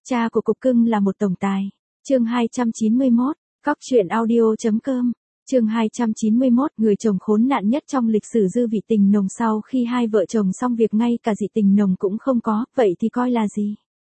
Cha của cục cưng là một tổng tài. Chương 291, Cóc truyện audio.com. Chương 291, người chồng khốn nạn nhất trong lịch sử dư vị tình nồng. Sau khi hai vợ chồng xong việc ngay cả dị tình nồng cũng không có, vậy thì coi là gì?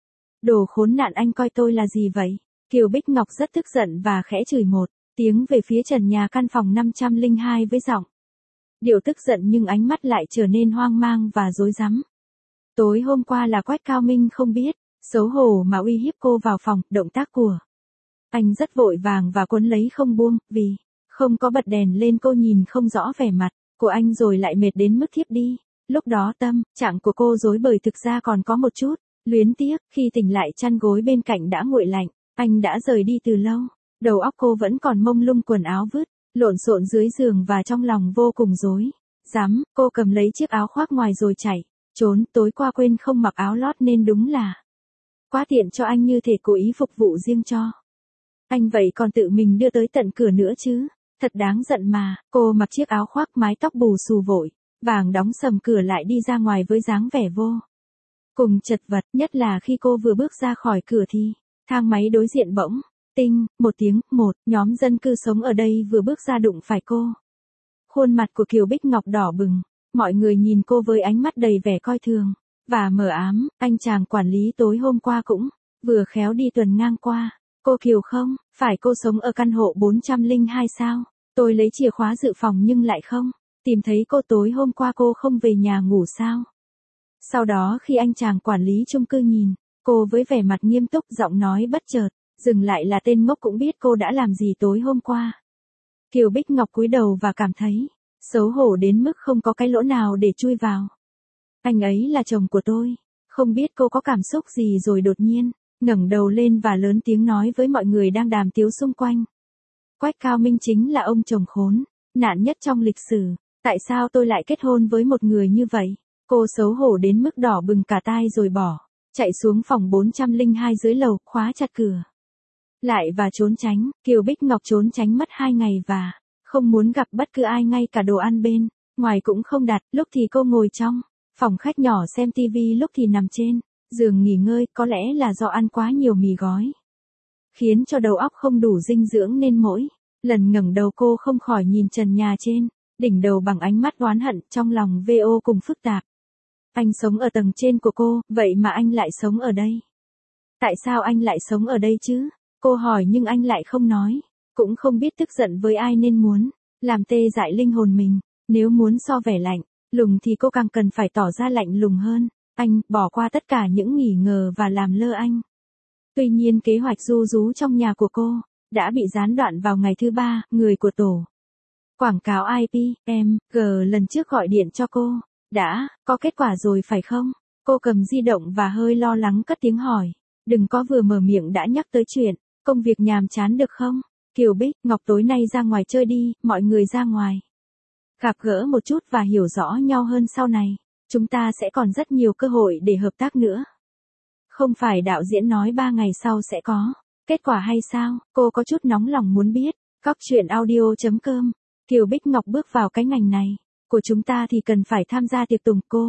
Đồ khốn nạn, anh coi tôi là gì vậy? Kiều Bích Ngọc rất tức giận và khẽ chửi một tiếng về phía trần nhà căn phòng 502 với giọng điệu tức giận, nhưng ánh mắt lại trở nên hoang mang và rối rắm. Tối hôm qua là Quách Cao Minh không biết xấu hổ mà uy hiếp cô vào phòng, động tác của anh rất vội vàng và cuốn lấy không buông, vì không có bật đèn lên cô nhìn không rõ vẻ mặt của anh rồi lại mệt đến mức thiếp đi. Lúc đó tâm trạng của cô rối bời, thực ra còn có một chút luyến tiếc. Khi tỉnh lại chăn gối bên cạnh đã nguội lạnh, anh đã rời đi từ lâu. Đầu óc cô vẫn còn mông lung, quần áo vứt lộn xộn dưới giường và trong lòng vô cùng rối rắm. Cô cầm lấy chiếc áo khoác ngoài rồi chạy trốn. Tối qua quên không mặc áo lót nên đúng là quá tiện cho anh, như thể cố ý phục vụ riêng cho anh vậy còn tự mình đưa tới tận cửa nữa chứ. Thật đáng giận mà. Cô mặc chiếc áo khoác, mái tóc bù xù vội vàng đóng sầm cửa lại đi ra ngoài với dáng vẻ vô cùng chật vật. Nhất là khi cô vừa bước ra khỏi cửa thì thang máy đối diện bỗng tinh một tiếng. Một nhóm dân cư sống ở đây vừa bước ra đụng phải cô. Khuôn mặt của Kiều Bích Ngọc đỏ bừng. Mọi người nhìn cô với ánh mắt đầy vẻ coi thường và mờ ám. Anh chàng quản lý tối hôm qua cũng vừa khéo đi tuần ngang qua. Cô Kiều không, phải cô sống ở căn hộ 402 sao? Tôi lấy chìa khóa dự phòng nhưng lại không tìm thấy cô. Tối hôm qua cô không về nhà ngủ sao? Sau đó khi anh chàng quản lý chung cư nhìn cô với vẻ mặt nghiêm túc, giọng nói bất chợt dừng lại, là tên ngốc cũng biết cô đã làm gì tối hôm qua. Kiều Bích Ngọc cúi đầu và cảm thấy xấu hổ đến mức không có cái lỗ nào để chui vào. Anh ấy là chồng của tôi. Không biết cô có cảm xúc gì rồi đột nhiên ngẩng đầu lên và lớn tiếng nói với mọi người đang đàm tiếu xung quanh. Quách Cao Minh chính là ông chồng khốn nạn nhất trong lịch sử. Tại sao tôi lại kết hôn với một người như vậy? Cô xấu hổ đến mức đỏ bừng cả tai rồi bỏ chạy xuống phòng 402 dưới lầu, khóa chặt cửa lại và trốn tránh. Kiều Bích Ngọc trốn tránh mất 2 ngày và không muốn gặp bất cứ ai, ngay cả đồ ăn bên ngoài cũng không đặt. Lúc thì cô ngồi trong phòng khách nhỏ xem tivi, lúc thì nằm trên giường nghỉ ngơi. Có lẽ là do ăn quá nhiều mì gói khiến cho đầu óc không đủ dinh dưỡng, nên mỗi lần ngẩng đầu cô không khỏi nhìn trần nhà trên đỉnh đầu bằng ánh mắt oán hận. Trong lòng vô cùng phức tạp. Anh sống ở tầng trên của cô, vậy mà anh lại sống ở đây. Tại sao anh lại sống ở đây chứ? Cô hỏi nhưng anh lại không nói. Cũng không biết tức giận với ai nên muốn làm tê dại linh hồn mình. Nếu muốn so vẻ lạnh lùng thì cô càng cần phải tỏ ra lạnh lùng hơn. Anh bỏ qua tất cả những nghi ngờ và làm lơ anh. Tuy nhiên kế hoạch ru rú trong nhà của cô đã bị gián đoạn vào ngày thứ 3. Người của tổ quảng cáo IPMG lần trước gọi điện cho cô đã có kết quả rồi phải không? Cô cầm di động và hơi lo lắng cất tiếng hỏi. Đừng có vừa mở miệng đã nhắc tới chuyện công việc nhàm chán được không? Kiều Bích Ngọc, tối nay ra ngoài chơi đi, mọi người ra ngoài gặp gỡ một chút và hiểu rõ nhau hơn. Sau này chúng ta sẽ còn rất nhiều cơ hội để hợp tác nữa. Không phải đạo diễn nói 3 ngày sau sẽ có kết quả hay sao? Cô có chút nóng lòng muốn biết. Cóc truyện audio.com. Kiều Bích Ngọc bước vào cái ngành này của chúng ta thì cần phải tham gia tiệc tùng. Cô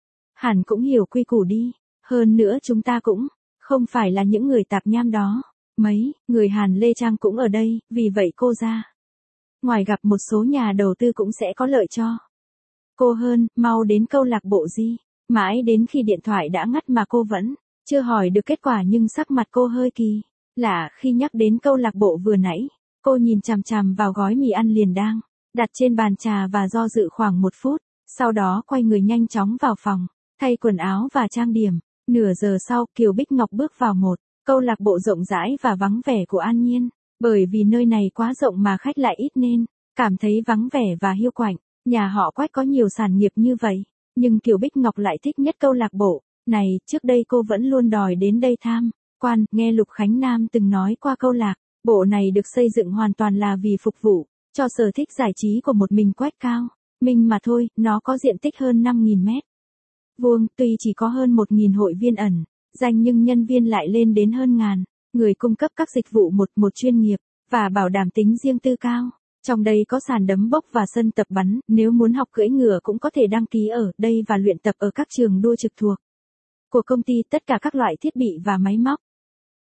hẳn cũng hiểu quy củ đi. Hơn nữa chúng ta cũng không phải là những người tạp nham đó. Mấy người Hàn Lê Trang cũng ở đây, vì vậy cô ra ngoài gặp một số nhà đầu tư cũng sẽ có lợi cho cô hơn. Mau đến câu lạc bộ gì? Mãi đến khi điện thoại đã ngắt mà cô vẫn chưa hỏi được kết quả, nhưng sắc mặt cô hơi kỳ lạ khi nhắc đến câu lạc bộ vừa nãy. Cô nhìn chằm chằm vào gói mì ăn liền đang đặt trên bàn trà và do dự khoảng 1 phút. Sau đó quay người nhanh chóng vào phòng thay quần áo và trang điểm. Nửa giờ sau, Kiều Bích Ngọc bước vào một câu lạc bộ rộng rãi và vắng vẻ của An Nhiên. Bởi vì nơi này quá rộng mà khách lại ít nên cảm thấy vắng vẻ và hiu quạnh. Nhà họ Quách có nhiều sản nghiệp như vậy, nhưng Kiều Bích Ngọc lại thích nhất câu lạc bộ này. Trước đây cô vẫn luôn đòi đến đây tham quan. Nghe Lục Khánh Nam từng nói qua, câu lạc bộ này được xây dựng hoàn toàn là vì phục vụ cho sở thích giải trí của một mình Quách Cao Minh mà thôi. Nó có diện tích hơn 5.000 mét vuông, tuy chỉ có hơn 1.000 hội viên ẩn danh nhưng nhân viên lại lên đến hơn ngàn người, cung cấp các dịch vụ một chuyên nghiệp và bảo đảm tính riêng tư cao. Trong đây có sàn đấm bốc và sân tập bắn. Nếu muốn học cưỡi ngựa cũng có thể đăng ký ở đây và luyện tập ở các trường đua trực thuộc của công ty. Tất cả các loại thiết bị và máy móc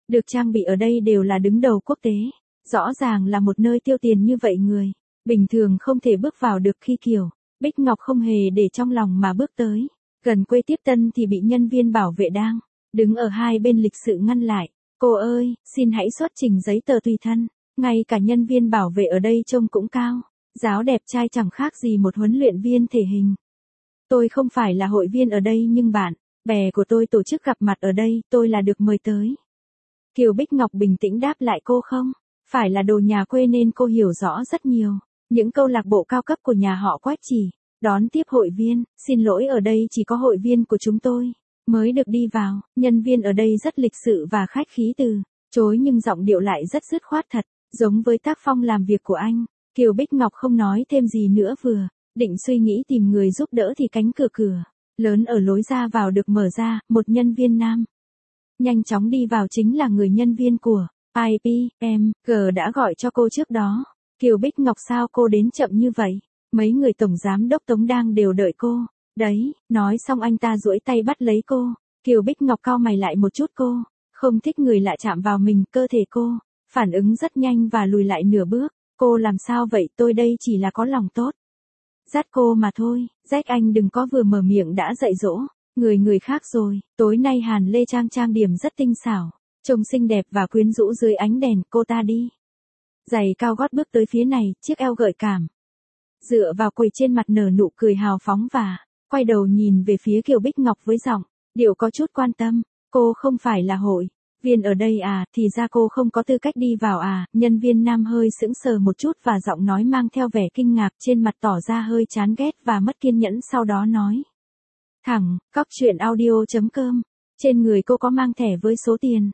được trang bị ở đây đều là đứng đầu quốc tế. Rõ ràng là một nơi tiêu tiền như vậy người. Bình thường không thể bước vào được khi Kiều Bích Ngọc không hề để trong lòng mà bước tới. Gần quê tiếp tân thì bị nhân viên bảo vệ đang đứng ở hai bên lịch sự ngăn lại. Cô ơi, xin hãy xuất trình giấy tờ tùy thân. Ngay cả nhân viên bảo vệ ở đây trông cũng cao. Giáo đẹp trai chẳng khác gì một huấn luyện viên thể hình. Tôi không phải là hội viên ở đây nhưng bạn bè của tôi tổ chức gặp mặt ở đây, tôi là được mời tới. Kiều Bích Ngọc bình tĩnh đáp lại cô không. Phải là đồ nhà quê nên cô hiểu rõ rất nhiều. Những câu lạc bộ cao cấp của nhà họ Quách chỉ đón tiếp hội viên, xin lỗi ở đây chỉ có hội viên của chúng tôi mới được đi vào. Nhân viên ở đây rất lịch sự và khách khí từ chối nhưng giọng điệu lại rất dứt khoát thật, giống với tác phong làm việc của anh. Kiều Bích Ngọc không nói thêm gì nữa vừa định suy nghĩ tìm người giúp đỡ thì cánh cửa lớn ở lối ra vào được mở ra, một nhân viên nam nhanh chóng đi vào chính là người nhân viên của IPMG đã gọi cho cô trước đó. Kiều Bích Ngọc sao cô đến chậm như vậy? Mấy người tổng giám đốc Tống đang đều đợi cô. Đấy, nói xong anh ta duỗi tay bắt lấy cô. Kiều Bích Ngọc cau mày lại một chút cô. Không thích người lạ chạm vào mình, cơ thể cô phản ứng rất nhanh và lùi lại nửa bước. Cô làm sao vậy, tôi đây chỉ là có lòng tốt. Dắt cô mà thôi, Jack anh đừng có vừa mở miệng đã dạy dỗ. Người khác rồi, tối nay Hàn Lê trang điểm rất tinh xảo. Trông xinh đẹp và quyến rũ dưới ánh đèn, cô ta đi. Giày cao gót bước tới phía này, chiếc eo gợi cảm. Dựa vào quầy trên mặt nở nụ cười hào phóng và quay đầu nhìn về phía Kiều Bích Ngọc với giọng điệu có chút quan tâm. Cô không phải là hội viên ở đây à, thì ra cô không có tư cách đi vào à. Nhân viên nam hơi sững sờ một chút và giọng nói mang theo vẻ kinh ngạc, trên mặt tỏ ra hơi chán ghét và mất kiên nhẫn, sau đó nói thẳng, coctruyện.audio.com. Trên người cô có mang thẻ với số tiền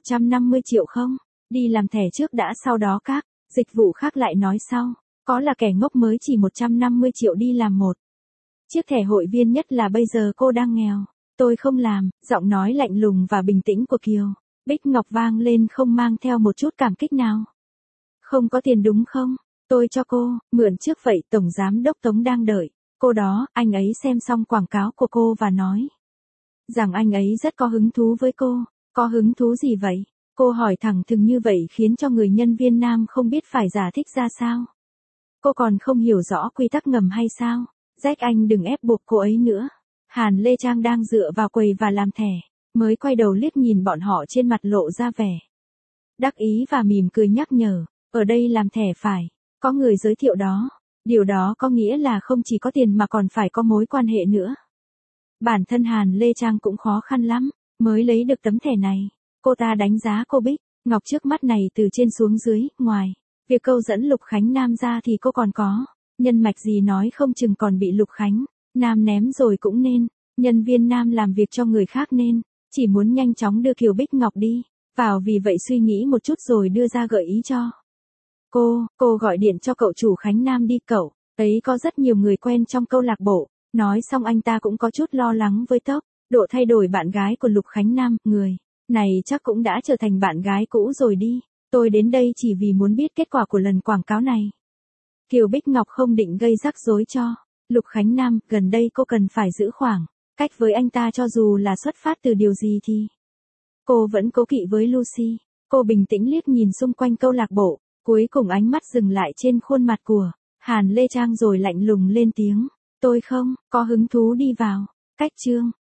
150 triệu không? Đi làm thẻ trước đã, sau đó các dịch vụ khác lại nói sau. Có là kẻ ngốc mới chỉ 150 triệu đi làm một chiếc thẻ hội viên, nhất là bây giờ cô đang nghèo. Tôi không làm. Giọng nói lạnh lùng và bình tĩnh của Kiều Bích Ngọc vang lên không mang theo một chút cảm kích nào. Không có tiền đúng không? Tôi cho cô mượn trước vậy. Tổng giám đốc Tống đang đợi cô đó. Anh ấy xem xong quảng cáo của cô và nói rằng anh ấy rất có hứng thú với cô. Có hứng thú gì vậy? Cô hỏi thẳng thừng như vậy khiến cho người nhân viên nam không biết phải giải thích ra sao. Cô còn không hiểu rõ quy tắc ngầm hay sao? Jack anh đừng ép buộc cô ấy nữa. Hàn Lê Trang đang dựa vào quầy và làm thẻ, mới quay đầu liếc nhìn bọn họ, trên mặt lộ ra vẻ đắc ý và mỉm cười nhắc nhở. Ở đây làm thẻ phải có người giới thiệu đó. Điều đó có nghĩa là không chỉ có tiền mà còn phải có mối quan hệ nữa. Bản thân Hàn Lê Trang cũng khó khăn lắm mới lấy được tấm thẻ này. Cô ta đánh giá cô Bích Ngọc trước mắt này từ trên xuống dưới. Ngoài việc câu dẫn Lục Khánh Nam ra thì cô còn có nhân mạch gì, nói không chừng còn bị Lục Khánh Nam ném rồi cũng nên. Nhân viên nam làm việc cho người khác nên chỉ muốn nhanh chóng đưa Kiều Bích Ngọc đi vào, vì vậy suy nghĩ một chút rồi đưa ra gợi ý cho cô gọi điện cho cậu chủ Khánh Nam đi, cậu ấy có rất nhiều người quen trong câu lạc bộ. Nói xong anh ta cũng có chút lo lắng với tốc độ thay đổi bạn gái của Lục Khánh Nam. Người này chắc cũng đã trở thành bạn gái cũ rồi đi. Tôi đến đây chỉ vì muốn biết kết quả của lần quảng cáo này. Kiều Bích Ngọc không định gây rắc rối cho Lục Khánh Nam. Gần đây cô cần phải giữ khoảng cách với anh ta, cho dù là xuất phát từ điều gì thì cô vẫn cố kỵ với Lucy. Cô bình tĩnh liếc nhìn xung quanh câu lạc bộ, cuối cùng ánh mắt dừng lại trên khuôn mặt của Hàn Lê Trang rồi lạnh lùng lên tiếng. Tôi không có hứng thú đi vào. Cách chương